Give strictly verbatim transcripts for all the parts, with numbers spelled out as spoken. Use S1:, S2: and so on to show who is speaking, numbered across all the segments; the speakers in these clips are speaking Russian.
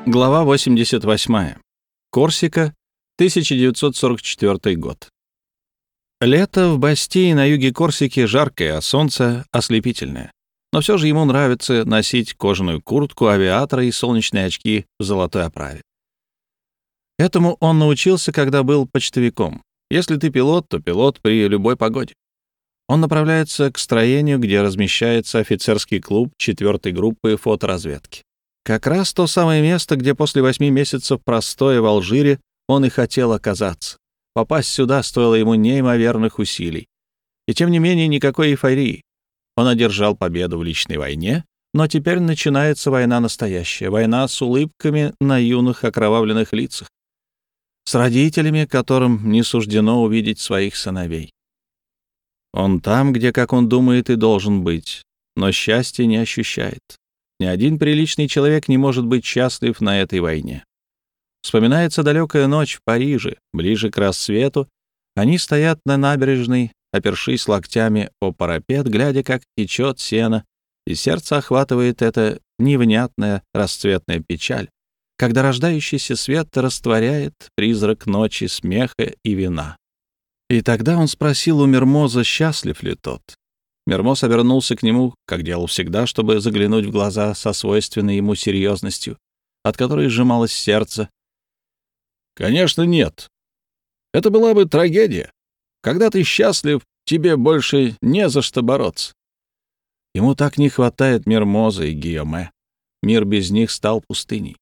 S1: Глава восемьдесят восьмая. Корсика, тысяча девятьсот сорок четвёртый год. Лето в Бастии на юге Корсики жаркое, а солнце ослепительное. Но все же ему нравится носить кожаную куртку авиатора и солнечные очки в золотой оправе. Этому он научился, когда был почтовиком. Если ты пилот, то пилот при любой погоде. Он направляется к строению, где размещается офицерский клуб четвёртой группы фоторазведки. Как раз то самое место, где после восьми месяцев простоя в Алжире он и хотел оказаться. Попасть сюда стоило ему неимоверных усилий. И тем не менее никакой эйфории. Он одержал победу в личной войне, но теперь начинается война настоящая, война с улыбками на юных окровавленных лицах, с родителями, которым не суждено увидеть своих сыновей. Он там, где, как он думает, и должен быть, но счастья не ощущает. Ни один приличный человек не может быть счастлив на этой войне. Вспоминается далекая ночь в Париже, ближе к рассвету. Они стоят на набережной, опершись локтями о парапет, глядя, как течет сено, и сердце охватывает эта невнятная расцветная печаль, когда рождающийся свет растворяет призрак ночи, смеха и вина. И тогда он спросил у Мермоза, счастлив ли тот. Мермоз обернулся к нему, как делал всегда, чтобы заглянуть в глаза со свойственной ему серьезностью, от которой сжималось сердце. «Конечно, нет. Это была бы трагедия. Когда ты счастлив, тебе больше не за что бороться». Ему так не хватает Мермоза и Гийоме. Мир без них стал пустыней.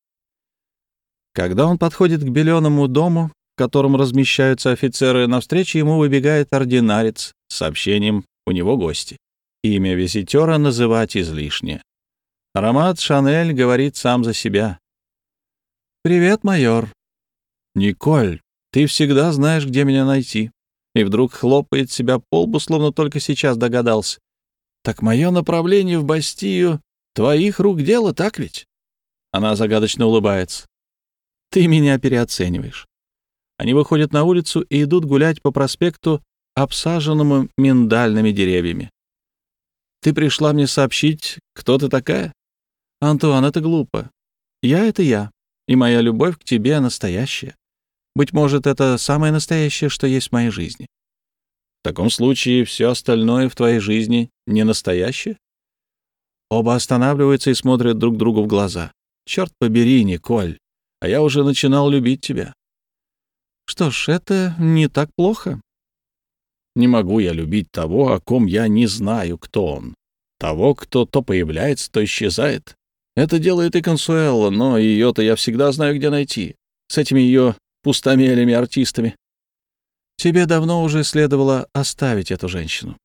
S1: Когда он подходит к беленому дому, в котором размещаются офицеры, навстречу ему выбегает ординарец с сообщением: у него гости. Имя визитера называть излишне. Аромат Шанель говорит сам за себя. «Привет, майор». «Николь, ты всегда знаешь, где меня найти». И вдруг хлопает себя по лбу, словно только сейчас догадался. «Так мое направление в Бастию твоих рук дело, так ведь?» Она загадочно улыбается. «Ты меня переоцениваешь». Они выходят на улицу и идут гулять по проспекту, обсаженному миндальными деревьями. «Ты пришла мне сообщить, кто ты такая?» «Антуан, это глупо. Я — это я, и моя любовь к тебе настоящая. Быть может, это самое настоящее, что есть в моей жизни». «В таком случае все остальное в твоей жизни не настоящее?» Оба останавливаются и смотрят друг другу в глаза. «Черт побери, Николь, а я уже начинал любить тебя». «Что ж, это не так плохо». «Не могу я любить того, о ком я не знаю, кто он. Того, кто то появляется, то исчезает. Это делает и Консуэлла, но ее-то я всегда знаю, где найти. С этими ее пустомелями-артистами. Тебе давно уже следовало оставить эту женщину.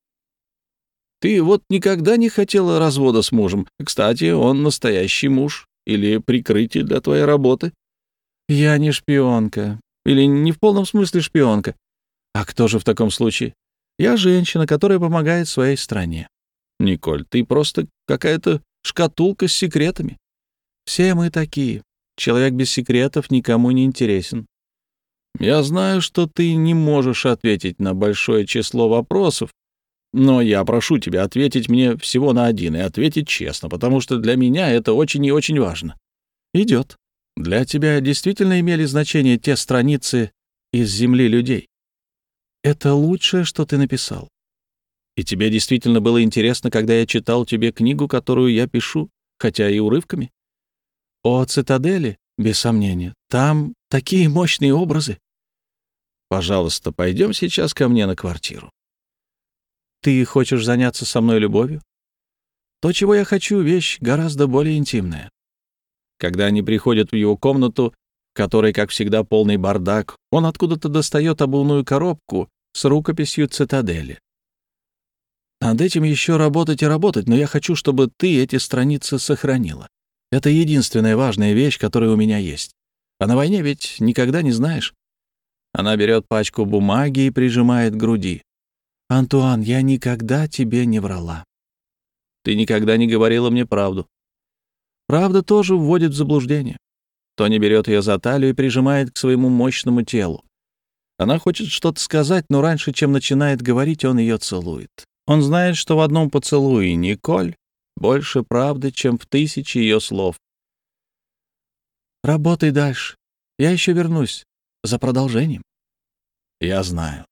S1: Ты вот никогда не хотела развода с мужем. Кстати, он настоящий муж или прикрытие для твоей работы». «Я не шпионка. Или не в полном смысле шпионка. А кто же в таком случае? Я женщина, которая помогает своей стране». «Николь, ты просто какая-то шкатулка с секретами». «Все мы такие. Человек без секретов никому не интересен». «Я знаю, что ты не можешь ответить на большое число вопросов, но я прошу тебя ответить мне всего на один и ответить честно, потому что для меня это очень и очень важно». «Идет. Для тебя действительно имели значение те страницы из земли людей?» «Это лучшее, что ты написал». «И тебе действительно было интересно, когда я читал тебе книгу, которую я пишу, хотя и урывками?» «О цитадели, без сомнения. Там такие мощные образы». «Пожалуйста, пойдем сейчас ко мне на квартиру». «Ты хочешь заняться со мной любовью?» «То, чего я хочу, вещь гораздо более интимная». Когда они приходят в его комнату, в которой, как всегда, полный бардак, он откуда-то достает обувную коробку с рукописью цитадели. «Над этим еще работать и работать, но я хочу, чтобы ты эти страницы сохранила. Это единственная важная вещь, которая у меня есть. А на войне ведь никогда не знаешь». Она берет пачку бумаги и прижимает к груди. «Антуан, я никогда тебе не врала». «Ты никогда не говорила мне правду». «Правда тоже вводит в заблуждение». Тони берет ее за талию и прижимает к своему мощному телу. Она хочет что-то сказать, но раньше, чем начинает говорить, он ее целует. Он знает, что в одном поцелуе Николь больше правды, чем в тысячи ее слов. Работай дальше. Я еще вернусь. За продолжением. Я знаю.